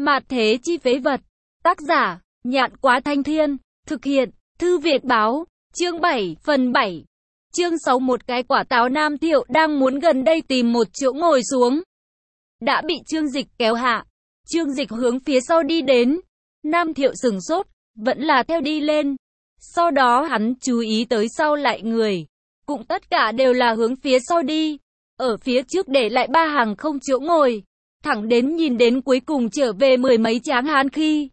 Mạt thế chi phế vật. Tác giả, Nhạn Quá Thanh Thiên. Thực hiện, Thư Việt Báo. Chương 7, phần 7. Chương 6. Một cái quả táo. Nam Thiệu đang muốn gần đây tìm một chỗ ngồi xuống, đã bị Trương Dịch kéo hạ. Trương Dịch hướng phía sau đi đến. Nam Thiệu sửng sốt, vẫn là theo đi lên. Sau đó hắn chú ý tới sau lại người, cũng tất cả đều là hướng phía sau đi. Ở phía trước để lại ba hàng không chỗ ngồi, thẳng đến nhìn đến cuối cùng trở về mười mấy tráng hán khi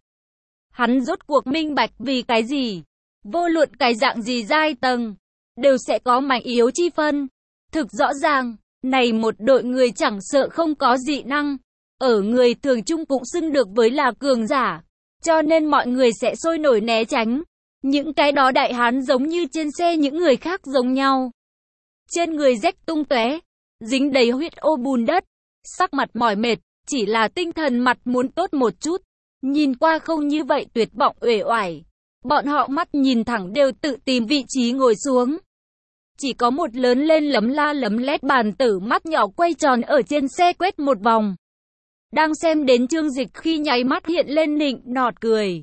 hắn rốt cuộc minh bạch vì cái gì, vô luận cái dạng gì giai tầng, đều sẽ có mạnh yếu chi phân. Thực rõ ràng, này một đội người chẳng sợ không có dị năng, ở người thường chung cũng xưng được với là cường giả, cho nên mọi người sẽ sôi nổi né tránh. Những cái đó đại hán giống như trên xe những người khác giống nhau, trên người rách tung tóe, dính đầy huyết ô bùn đất, sắc mặt mỏi mệt, chỉ là tinh thần mặt muốn tốt một chút, nhìn qua không như vậy tuyệt vọng uể oải. Bọn họ mắt nhìn thẳng đều tự tìm vị trí ngồi xuống. Chỉ có một lớn lên lấm la lấm lét bàn tử mắt nhỏ quay tròn ở trên xe quét một vòng. Đang xem đến Trương Dịch khi nháy mắt hiện lên nịnh nọt cười.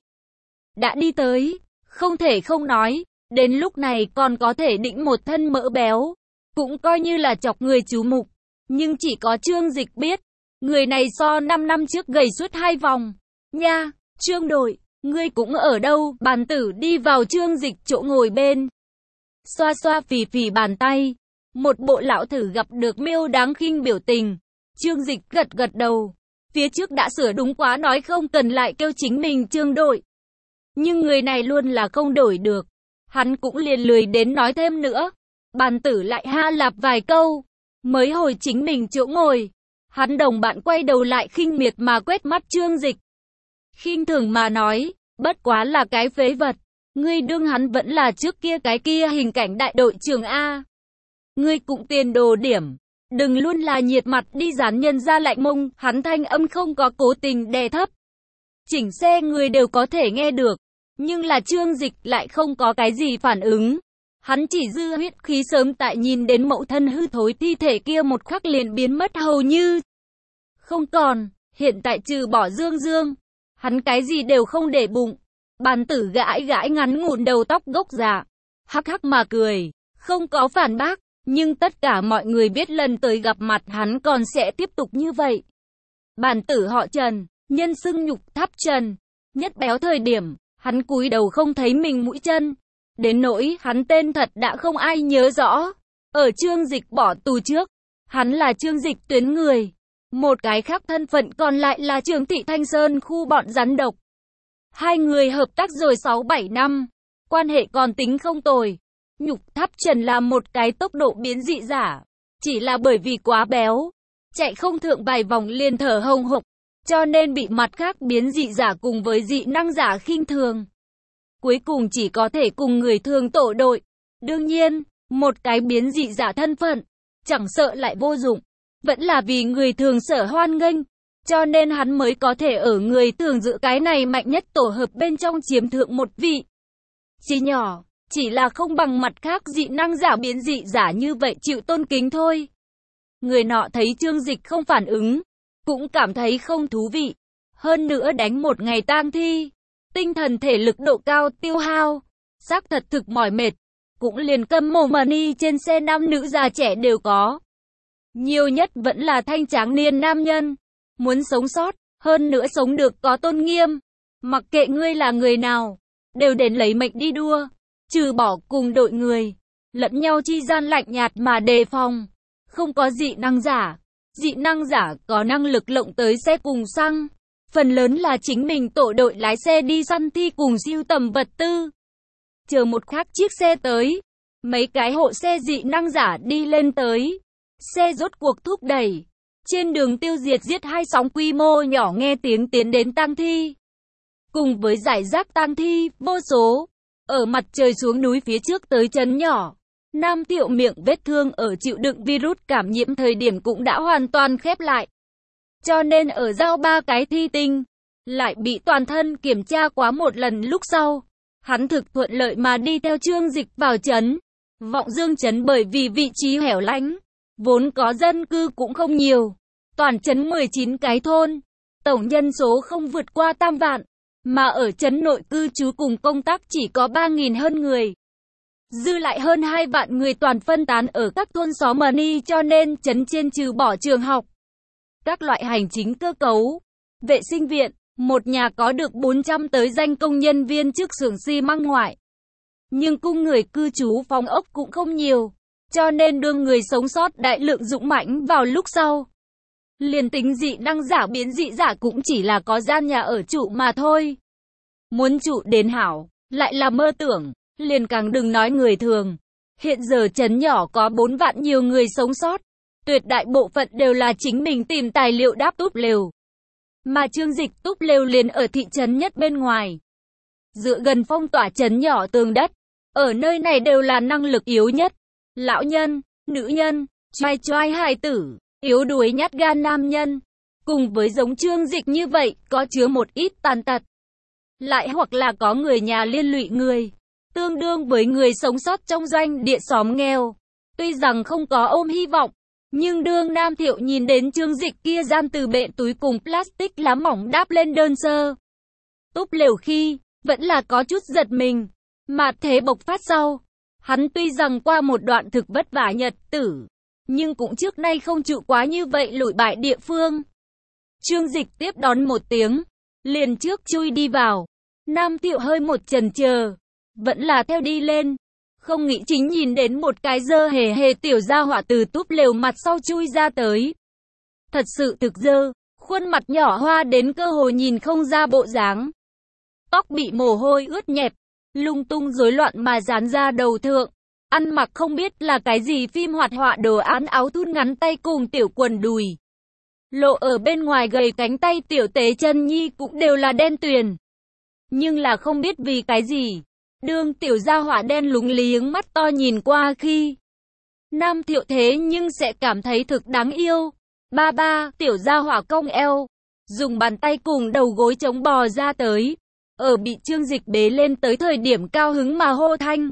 Đã đi tới, không thể không nói, đến lúc này còn có thể đĩnh một thân mỡ béo, cũng coi như là chọc người chú mục. Nhưng chỉ có Trương Dịch biết, người này so 5 năm trước gầy suốt 2 vòng. Nha, Trương đội, ngươi cũng ở đâu? Bàn tử đi vào Trương Dịch chỗ ngồi bên, xoa xoa phì phì bàn tay, một bộ lão thử gặp được miêu đáng khinh biểu tình. Trương Dịch gật gật đầu, phía trước đã sửa đúng quá, nói không cần lại kêu chính mình Trương đội. Nhưng người này luôn là không đổi được, hắn cũng liền lười đến nói thêm nữa. Bàn tử lại ha lạp vài câu, mới hồi chính mình chỗ ngồi. Hắn đồng bạn quay đầu lại khinh miệt mà quét mắt Trương Dịch, khinh thường mà nói, bất quá là cái phế vật, ngươi đương hắn vẫn là trước kia cái kia hình cảnh đại đội trưởng A. Ngươi cũng tiền đồ điểm, đừng luôn là nhiệt mặt đi dán nhân ra lạnh mông. Hắn thanh âm không có cố tình đè thấp, chỉnh xe người đều có thể nghe được, nhưng là Trương Dịch lại không có cái gì phản ứng. Hắn chỉ dư huyết khí sớm tại nhìn đến mẫu thân hư thối thi thể kia một khắc liền biến mất hầu như không còn. Hiện tại trừ bỏ Dương Dương, hắn cái gì đều không để bụng. Bàn tử gãi gãi ngắn ngủn đầu tóc gốc dạ, hắc hắc mà cười, không có phản bác. Nhưng tất cả mọi người biết lần tới gặp mặt hắn còn sẽ tiếp tục như vậy. Bàn tử họ Trần, nhân xưng Nhục Tháp Trần, nhất béo thời điểm, hắn cúi đầu không thấy mình mũi chân. Đến nỗi hắn tên thật đã không ai nhớ rõ. Ở Trương Dịch bỏ tù trước, hắn là Trương Dịch tuyến người. Một cái khác thân phận còn lại là Trường Thị Thanh Sơn khu bọn rắn độc. Hai người hợp tác rồi 6-7 năm, quan hệ còn tính không tồi. Nhục Tháp Trần là một cái tốc độ biến dị giả, chỉ là bởi vì quá béo, chạy không thượng vài vòng liền thở hồng hộc, cho nên bị mặt khác biến dị giả cùng với dị năng giả khinh thường. Cuối cùng chỉ có thể cùng người thường tổ đội. Đương nhiên, một cái biến dị giả thân phận, chẳng sợ lại vô dụng, vẫn là vì người thường sở hoan nghênh, cho nên hắn mới có thể ở người thường giữ cái này mạnh nhất tổ hợp bên trong chiếm thượng một vị trí nhỏ, chỉ là không bằng mặt khác dị năng giả biến dị giả như vậy chịu tôn kính thôi. Người nọ thấy Trương Dịch không phản ứng, cũng cảm thấy không thú vị. Hơn nữa đánh một ngày tang thi, tinh thần thể lực độ cao tiêu hao, xác thật thực mỏi mệt, cũng liền câm mồm mà đi. Trên xe nam nữ già trẻ đều có, nhiều nhất vẫn là thanh tráng niên nam nhân. Muốn sống sót, hơn nữa sống được có tôn nghiêm, mặc kệ ngươi là người nào, đều đến lấy mệnh đi đua. Trừ bỏ cùng đội người, lẫn nhau chi gian lạnh nhạt mà đề phòng. Không có dị năng giả. Dị năng giả có năng lực lộng tới xe cùng xăng, phần lớn là chính mình tổ đội lái xe đi săn thi cùng siêu tầm vật tư. Chờ một khác chiếc xe tới, mấy cái hộ xe dị năng giả đi lên tới, xe rốt cuộc thúc đẩy, trên đường tiêu diệt giết hai sóng quy mô nhỏ, nghe tiếng tiến đến tang thi, cùng với giải rác tang thi vô số. Ở mặt trời xuống núi phía trước tới trấn nhỏ, Nam Thiệu miệng vết thương ở chịu đựng virus cảm nhiễm thời điểm cũng đã hoàn toàn khép lại, cho nên ở giao ba cái thi tinh, lại bị toàn thân kiểm tra quá một lần lúc sau, hắn thực thuận lợi mà đi theo Trương Dịch vào trấn. Vọng Dương trấn bởi vì vị trí hẻo lánh, vốn có dân cư cũng không nhiều, toàn trấn 19 cái thôn, Tổng nhân số không vượt qua tam vạn, mà ở trấn nội cư trú cùng công tác chỉ có 3.000 hơn người. Dư lại hơn 2 vạn người toàn phân tán ở các thôn xóm mani, cho nên trấn trên trừ bỏ trường học, các loại hành chính cơ cấu, vệ sinh viện, một nhà có được 400 tới danh công nhân viên trước xưởng xi măng ngoại. Nhưng cung người cư trú phòng ốc cũng không nhiều, cho nên đương người sống sót đại lượng dũng mãnh vào lúc sau. Liền tính dị năng giả biến dị giả cũng chỉ là có gian nhà ở trụ mà thôi. Muốn trụ đến hảo, lại là mơ tưởng, liền càng đừng nói người thường. Hiện giờ trấn nhỏ có 4 vạn nhiều người sống sót, tuyệt đại bộ phận đều là chính mình tìm tài liệu đáp túp lều. Mà Trương Dịch túp lều liền ở thị trấn nhất bên ngoài. Dựa gần phong tỏa trấn nhỏ tường đất, ở nơi này đều là năng lực yếu nhất. Lão nhân, nữ nhân, trai trai hài tử, yếu đuối nhát gan nam nhân. Cùng với giống Trương Dịch như vậy, có chứa một ít tàn tật. Lại hoặc là có người nhà liên lụy người, tương đương với người sống sót trong doanh địa xóm nghèo. Tuy rằng không có ôm hy vọng, nhưng đương Nam Thiệu nhìn đến Trương Dịch kia gian từ bện túi cùng plastic lá mỏng đáp lên đơn sơ túp lều khi, vẫn là có chút giật mình. Mà thế bộc phát sau, hắn tuy rằng qua một đoạn thực vất vả nhật tử, nhưng cũng trước nay không trụ quá như vậy lụi bại địa phương. Trương Dịch tiếp đón một tiếng, liền trước chui đi vào. Nam Thiệu hơi một chần chờ, vẫn là theo đi lên. Không nghĩ chính nhìn đến một cái dơ hề hề tiểu gia hỏa từ túp lều mặt sau chui ra tới. Thật sự thực dơ, khuôn mặt nhỏ hoa đến cơ hồ nhìn không ra bộ dáng. Tóc bị mồ hôi ướt nhẹp, lung tung rối loạn mà dán ra đầu thượng. Ăn mặc không biết là cái gì phim hoạt họa đồ án áo thun ngắn tay cùng tiểu quần đùi. Lộ ở bên ngoài gầy cánh tay tiểu tế chân nhi cũng đều là đen tuyền. Nhưng là không biết vì cái gì. Đương tiểu gia hỏa đen lúng liếng mắt to nhìn qua khi Nam Thiệu thế nhưng sẽ cảm thấy thực đáng yêu. Ba ba, tiểu gia hỏa cong eo, dùng bàn tay cùng đầu gối chống bò ra tới. Ở bị Trương Dịch bế lên tới thời điểm cao hứng mà hô thanh.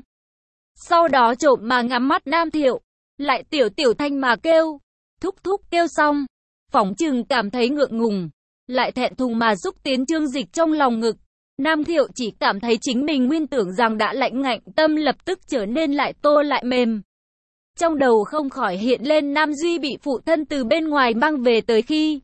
Sau đó trộm mà ngắm mắt Nam Thiệu, lại tiểu thanh mà kêu. Thúc thúc kêu xong, phỏng chừng cảm thấy ngượng ngùng, lại thẹn thùng mà xúc tiến Trương Dịch trong lòng ngực. Nam Thiệu chỉ cảm thấy chính mình nguyên tưởng rằng đã lạnh ngạnh, tâm lập tức trở nên lại tô lại mềm. Trong đầu không khỏi hiện lên Nam Duy bị phụ thân từ bên ngoài mang về tới khi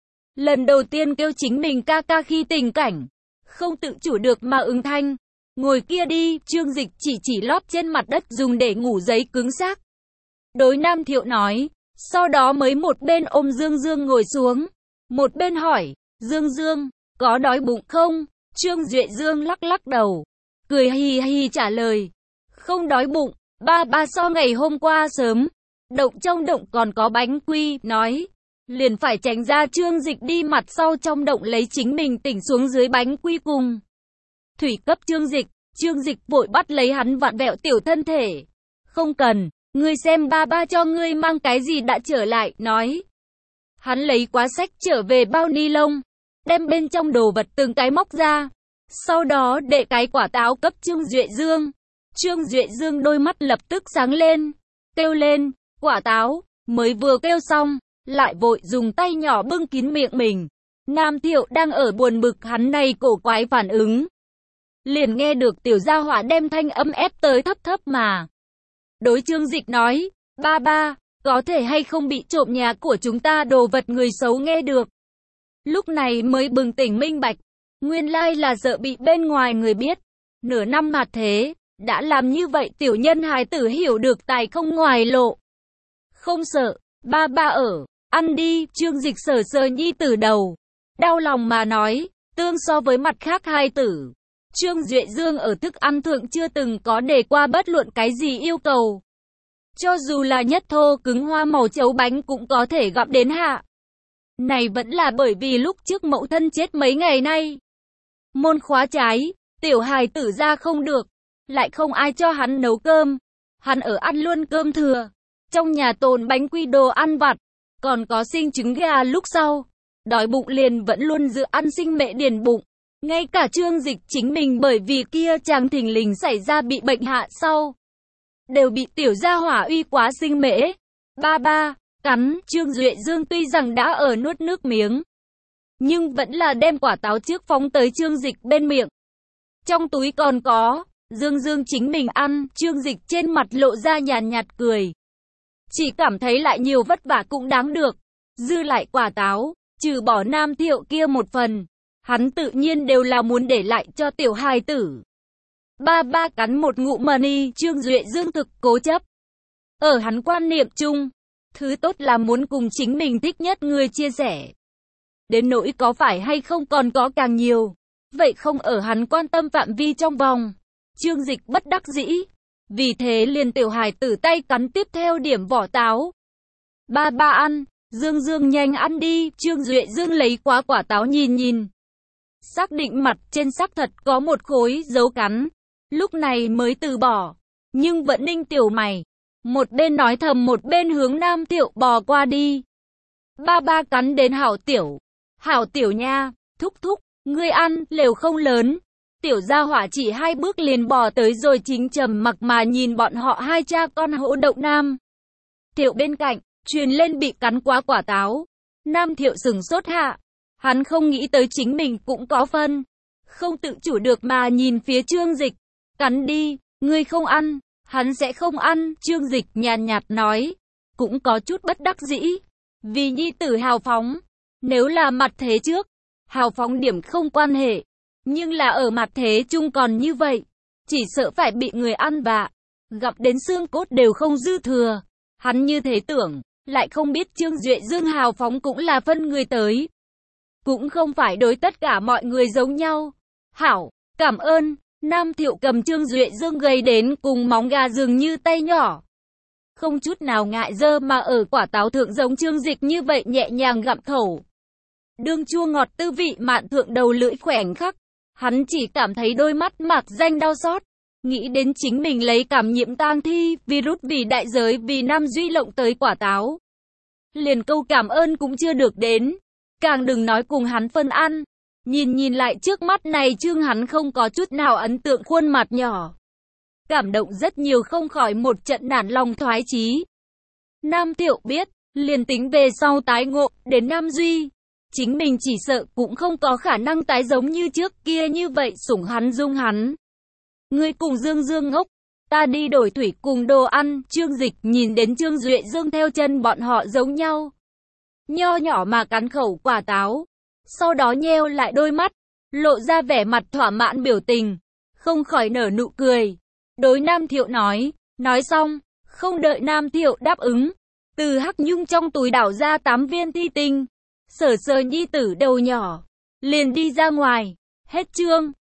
lần đầu tiên kêu chính mình ca ca khi tình cảnh, không tự chủ được mà ứng thanh. Ngồi kia đi, Trương Dịch chỉ lót trên mặt đất dùng để ngủ giấy cứng xác. Đối Nam Thiệu nói, sau đó mới một bên ôm Dương Dương ngồi xuống, một bên hỏi, Dương Dương, có đói bụng không? Trương Duệ Dương lắc lắc đầu, cười hì hì trả lời, không đói bụng, ba so ngày hôm qua sớm, động trong động còn có bánh quy, nói, liền phải tránh ra. Trương Dịch đi mặt sau trong động lấy chính mình tỉnh xuống dưới bánh quy cùng thủy cấp Trương Dịch vội bắt lấy hắn vặn vẹo tiểu thân thể, không cần, ngươi xem ba cho ngươi mang cái gì đã trở lại, nói. Hắn lấy quá sách trở về bao ni lông, đem bên trong đồ vật từng cái móc ra, sau đó để cái quả táo cấp Trương Duệ Dương. Trương Duệ Dương đôi mắt lập tức sáng lên, kêu lên, quả táo, mới vừa kêu xong, lại vội dùng tay nhỏ bưng kín miệng mình. Nam Thiệu đang ở buồn bực hắn này cổ quái phản ứng. Liền nghe được tiểu gia hỏa đem thanh âm ép tới thấp thấp mà. Đối Trương Dịch nói, ba, có thể hay không bị trộm nhà của chúng ta đồ vật người xấu nghe được. Lúc này mới bừng tỉnh minh bạch, nguyên lai là sợ bị bên ngoài người biết. Nửa năm mà thế, đã làm như vậy tiểu nhân hài tử hiểu được tài không ngoài lộ. Không sợ, ba ở, ăn đi. Trương Dịch sờ nhi tử đầu, đau lòng mà nói, tương so với mặt khác hài tử, Trương Duệ Dương ở thức ăn thượng chưa từng có đề qua bất luận cái gì yêu cầu. Cho dù là nhất thô cứng hoa màu chấu bánh cũng có thể gặm đến hạ. Này vẫn là bởi vì lúc trước mẫu thân chết mấy ngày nay. Môn khóa trái, tiểu hài tử ra không được, lại không ai cho hắn nấu cơm. Hắn ở ăn luôn cơm thừa, trong nhà tồn bánh quy đồ ăn vặt, còn có sinh trứng gà lúc sau. Đói bụng liền vẫn luôn giữ ăn sinh mẹ điền bụng. Ngay cả Trương Dịch chính mình bởi vì kia chàng thình lình xảy ra bị bệnh hạ sau, đều bị tiểu gia hỏa uy quá sinh mễ. Ba, cắn. Trương Duệ Dương tuy rằng đã ở nuốt nước miếng, nhưng vẫn là đem quả táo trước phóng tới Trương Dịch bên miệng. Trong túi còn có, Dương Dương chính mình ăn, Trương Dịch trên mặt lộ ra nhàn nhạt cười. Chỉ cảm thấy lại nhiều vất vả cũng đáng được. Dư lại quả táo, trừ bỏ Nam Thiệu kia một phần, hắn tự nhiên đều là muốn để lại cho tiểu hài tử. Ba ba cắn một ngụm mani, Trương Duệ Dương thực cố chấp. Ở hắn quan niệm chung, thứ tốt là muốn cùng chính mình thích nhất người chia sẻ. Đến nỗi có phải hay không còn có càng nhiều, vậy không ở hắn quan tâm phạm vi trong vòng. Trương Dịch bất đắc dĩ, vì thế liền tiểu hài tử tay cắn tiếp theo điểm vỏ táo. Ba ba ăn, Dương Dương nhanh ăn đi, Trương Duệ Dương lấy quá quả táo nhìn nhìn. Xác định mặt trên xác thật có một khối dấu cắn, lúc này mới từ bỏ, nhưng vẫn ninh tiểu mày. Một bên nói thầm một bên hướng Nam Thiệu bò qua đi. Ba ba cắn đến hảo tiểu nha, thúc thúc, ngươi ăn, lều không lớn. Tiểu gia hỏa chỉ 2 bước liền bò tới rồi chính trầm mặc mà nhìn bọn họ hai cha con hỗ động Nam Thiệu bên cạnh, truyền lên bị cắn quá quả táo. Nam Thiệu sừng sốt hạ, hắn không nghĩ tới chính mình cũng có phân. Không tự chủ được mà nhìn phía Trương Dịch, cắn đi, ngươi không ăn, hắn sẽ không ăn, Trương Dịch nhàn nhạt nói, cũng có chút bất đắc dĩ, vì nhi tử hào phóng, nếu là mặt thế trước, hào phóng điểm không quan hệ, nhưng là ở mặt thế chung còn như vậy, chỉ sợ phải bị người ăn vạ, gặp đến xương cốt đều không dư thừa, hắn như thế tưởng, lại không biết Trương Duệ Dương hào phóng cũng là phân người tới, cũng không phải đối tất cả mọi người giống nhau. Hảo, cảm ơn. Nam Thiệu cầm Trương Duệ Dương gầy đến cùng móng gà dường như tay nhỏ, không chút nào ngại dơ mà ở quả táo thượng giống Trương Dịch như vậy nhẹ nhàng gặm khẩu. Đương chua ngọt tư vị mạn thượng đầu lưỡi khoảnh khắc, hắn chỉ cảm thấy đôi mắt mạc danh đau xót, nghĩ đến chính mình lấy cảm nhiễm tang thi, virus vì đại giới vì Nam Duy lộng tới quả táo. Liền câu cảm ơn cũng chưa được đến, càng đừng nói cùng hắn phân ăn. Nhìn lại trước mắt này Trương hắn không có chút nào ấn tượng khuôn mặt nhỏ. Cảm động rất nhiều không khỏi một trận nản lòng thoái chí. Nam Thiệu biết, liền tính về sau tái ngộ, đến Nam Duy, chính mình chỉ sợ cũng không có khả năng tái giống như trước kia như vậy sủng hắn dung hắn. Ngươi cùng Dương Dương ngốc, ta đi đổi thủy cùng đồ ăn, Trương Dịch nhìn đến Trương Duệ Dương theo chân bọn họ giống nhau. Nho nhỏ mà cắn khẩu quả táo. Sau đó nheo lại đôi mắt, lộ ra vẻ mặt thỏa mãn biểu tình, không khỏi nở nụ cười. Đối Nam Thiệu nói xong, không đợi Nam Thiệu đáp ứng, từ Hắc Nhung trong túi đảo ra 8 viên thi tinh, sờ nhi tử đầu nhỏ, liền đi ra ngoài. Hết chương.